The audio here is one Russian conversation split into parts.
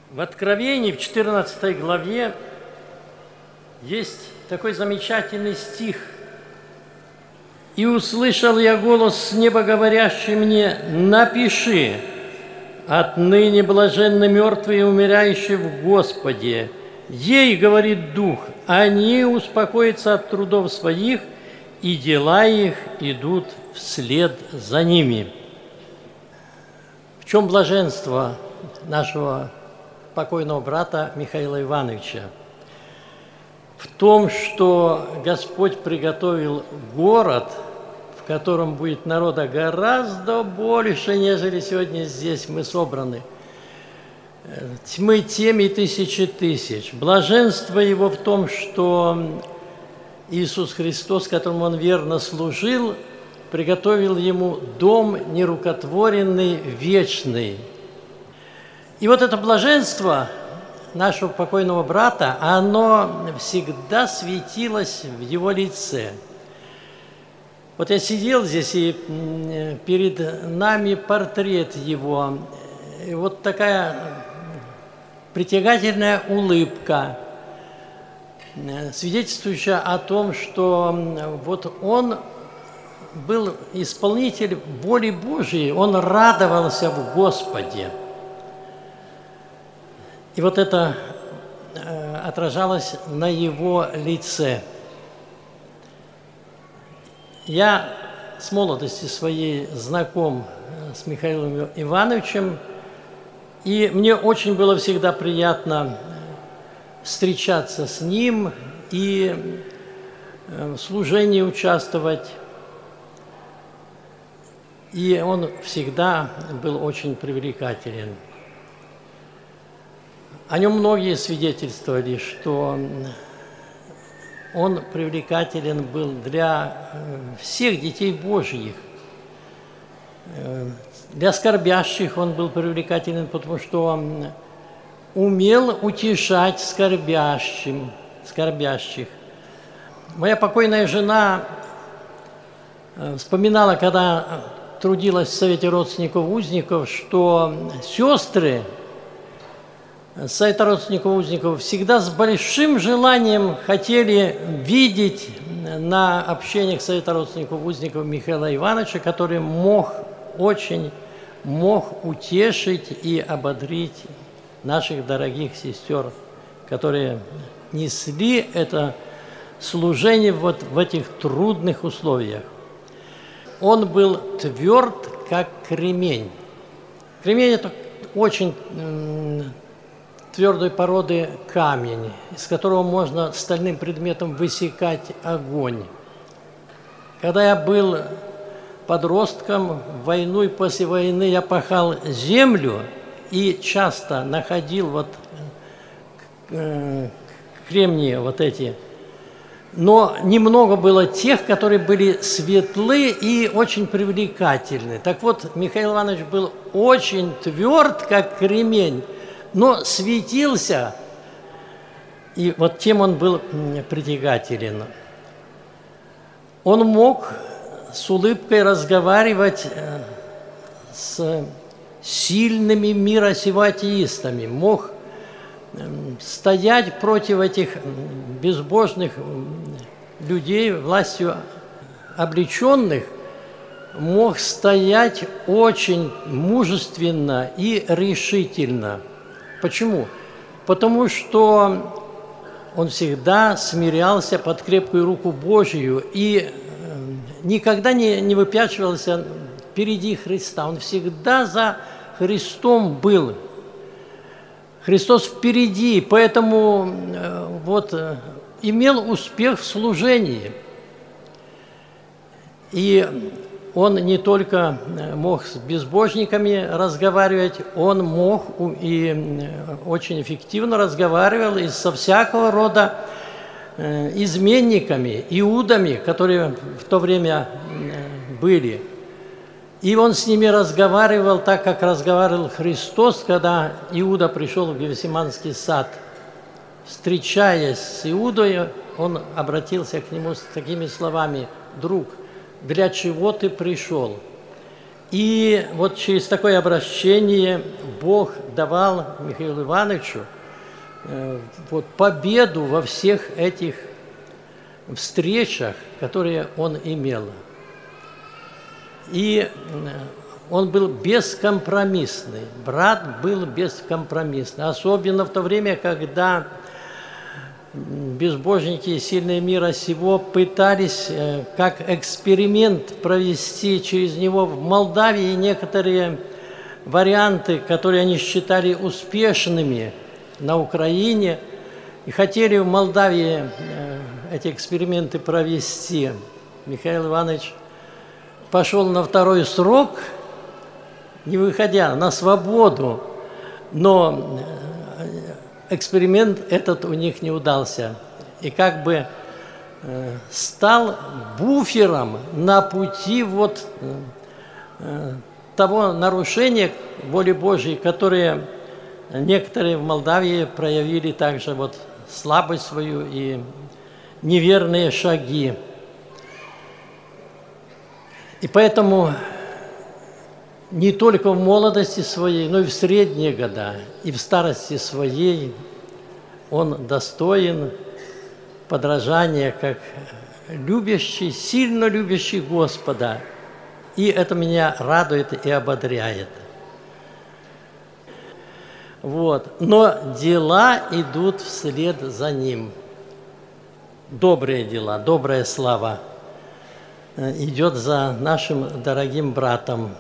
В Откровении, в 14 главе, есть такой замечательный стих. «И услышал я голос с неба, говорящий мне: напиши, отныне блаженны мертвые и умирающие в Господе. Ей, говорит Дух, они успокоятся от трудов своих, и дела их идут вслед за ними». В чем блаженство нашего покойного брата Михаила Ивановича? В том, что Господь приготовил город, в котором будет народа гораздо больше, нежели сегодня здесь мы собраны. Тьмы тем и тысячи тысяч. Блаженство его в том, что Иисус Христос, которому он верно служил, приготовил ему дом нерукотворенный, вечный. И вот это блаженство нашего покойного брата, оно всегда светилось в его лице. Вот я сидел здесь, и перед нами портрет его. И вот такая притягательная улыбка, свидетельствующая о том, что вот он был исполнитель воли Божией, он радовался в Господе. И вот это отражалось на его лице. Я с молодости своей знаком с Михаилом Ивановичем, и мне очень было всегда приятно встречаться с ним и в служении участвовать. И он всегда был очень привлекателен. О нем многие свидетельствовали, что он привлекателен был для всех детей Божьих. Для скорбящих он был привлекателен, потому что он умел утешать скорбящих. Моя покойная жена вспоминала, когда трудилась в Совете родственников узников, что сестры Совета родственников узников всегда с большим желанием хотели видеть на общениях Совета родственников узников Михаила Ивановича, который мог утешить и ободрить наших дорогих сестер, которые несли это служение вот в этих трудных условиях. Он был тверд, как кремень. Кремень – это очень твердой породы камень, из которого можно стальным предметом высекать огонь. Когда я был подростком, в войну и после войны я пахал землю и часто находил вот кремнии вот эти. Но немного было тех, которые были светлы и очень привлекательны. Так вот, Михаил Иванович был очень тверд, как кремень, но светился, и вот тем он был притягателен. Он мог с улыбкой разговаривать с сильными мира сего атеистами, мог стоять против этих безбожных людей, властью облеченных, мог стоять очень мужественно и решительно. Почему? Потому что он всегда смирялся под крепкую руку Божию и никогда не выпячивался впереди Христа. Он всегда за Христом был. Христос впереди, поэтому вот имел успех в служении. И он не только мог с безбожниками разговаривать, он мог и очень эффективно разговаривал и со всякого рода изменниками, иудами, которые в то время были. И он с ними разговаривал так, как разговаривал Христос, когда Иуда пришел в Гефсиманский сад. Встречаясь с Иудой, он обратился к нему с такими словами: «Друг, для чего ты пришел?» И вот через такое обращение Бог давал Михаилу Ивановичу вот победу во всех этих встречах, которые он имел. И он был бескомпромиссный, брат был бескомпромиссный, особенно в то время, когда безбожники сильные мира сего пытались как эксперимент провести через него в Молдавии некоторые варианты, которые они считали успешными на Украине, и хотели в Молдавии эти эксперименты провести. Михаил Иванович пошел на второй срок, не выходя на свободу, но эксперимент этот у них не удался. И как бы стал буфером на пути вот того нарушения воли Божьей, которые некоторые в Молдавии проявили также вот слабость свою и неверные шаги. И поэтому не только в молодости своей, но и в средние года, и в старости своей он достоин подражания, как любящий, сильно любящий Господа. И это меня радует и ободряет. Вот. Но дела идут вслед за ним. Добрые дела, добрая слава идет за нашим дорогим братом.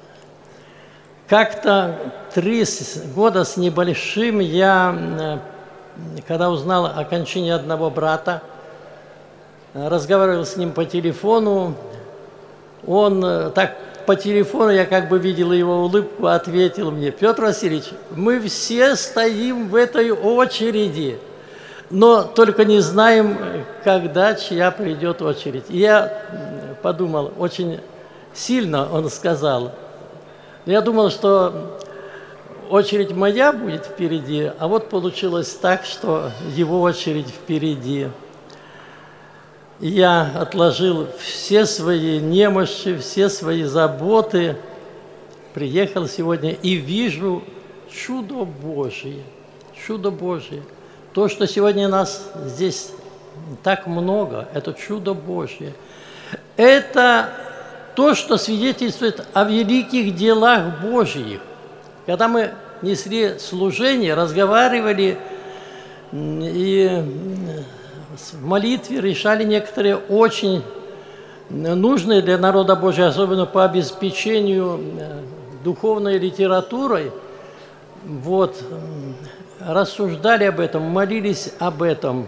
Как-то 3 года с небольшим я, когда узнал о кончине одного брата, разговаривал с ним по телефону. Он так по телефону, я как бы видел его улыбку, ответил мне: Петр Васильевич, мы все стоим в этой очереди, но только не знаем, когда чья придет очередь. И я подумал, очень сильно он сказал. Я думал, что очередь моя будет впереди, а вот получилось так, что его очередь впереди. Я отложил все свои немощи, все свои заботы, приехал сегодня и вижу чудо Божие, чудо Божие. То, что сегодня нас здесь так много, это чудо Божие. Это то, что свидетельствует о великих делах Божьих. Когда мы несли служение, разговаривали и в молитве решали некоторые очень нужные для народа Божьего, особенно по обеспечению духовной литературой, вот, рассуждали об этом, молились об этом.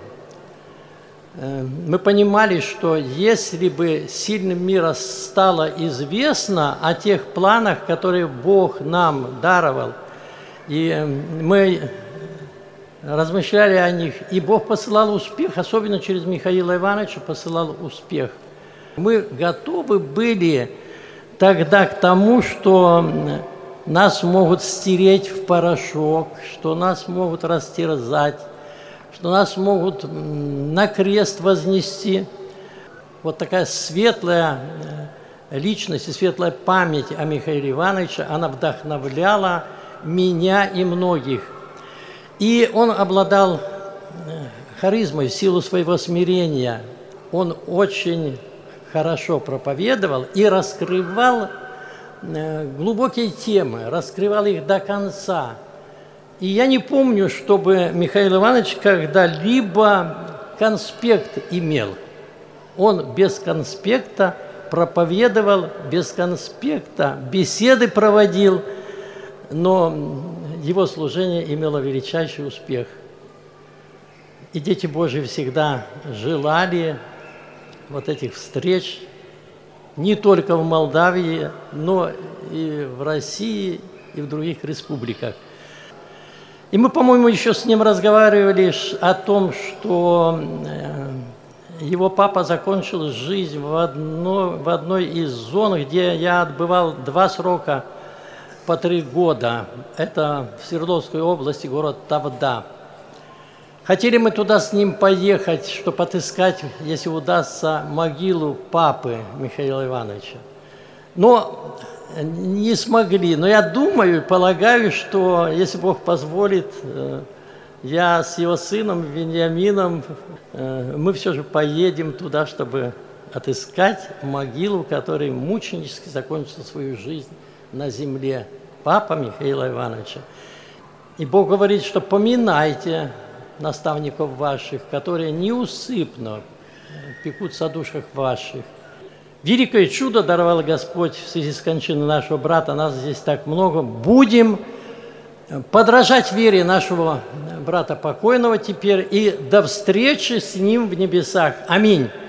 Мы понимали, что если бы сильным мира стало известно о тех планах, которые Бог нам даровал, и мы размышляли о них, и Бог посылал успех, особенно через Михаила Ивановича посылал успех. Мы готовы были тогда к тому, что нас могут стереть в порошок, что нас могут растерзать, что нас могут на крест вознести. Вот такая светлая личность и светлая память о Михаиле Ивановиче, она вдохновляла меня и многих. И он обладал харизмой в силу своего смирения. Он очень хорошо проповедовал и раскрывал глубокие темы, раскрывал их до конца. И я не помню, чтобы Михаил Иванович когда-либо конспект имел. Он без конспекта проповедовал, без конспекта беседы проводил, но его служение имело величайший успех. И дети Божьи всегда желали вот этих встреч не только в Молдавии, но и в России, и в других республиках. И мы, по-моему, еще с ним разговаривали о том, что его папа закончил жизнь в одной из зон, где я отбывал 2 срока по 3 года. Это в Свердловской области, город Тавда. Хотели мы туда с ним поехать, чтобы отыскать, если удастся, могилу папы Михаила Ивановича. Но не смогли. Но я думаю и полагаю, что, если Бог позволит, я с его сыном Вениамином, мы все же поедем туда, чтобы отыскать могилу, которая мученически закончила свою жизнь на земле, папа Михаила Ивановича. И Бог говорит, что поминайте наставников ваших, которые неусыпно пекутся о душах ваших. Великое чудо даровал Господь в связи с кончиной нашего брата, нас здесь так много. Будем подражать вере нашего брата покойного теперь, и до встречи с ним в небесах. Аминь.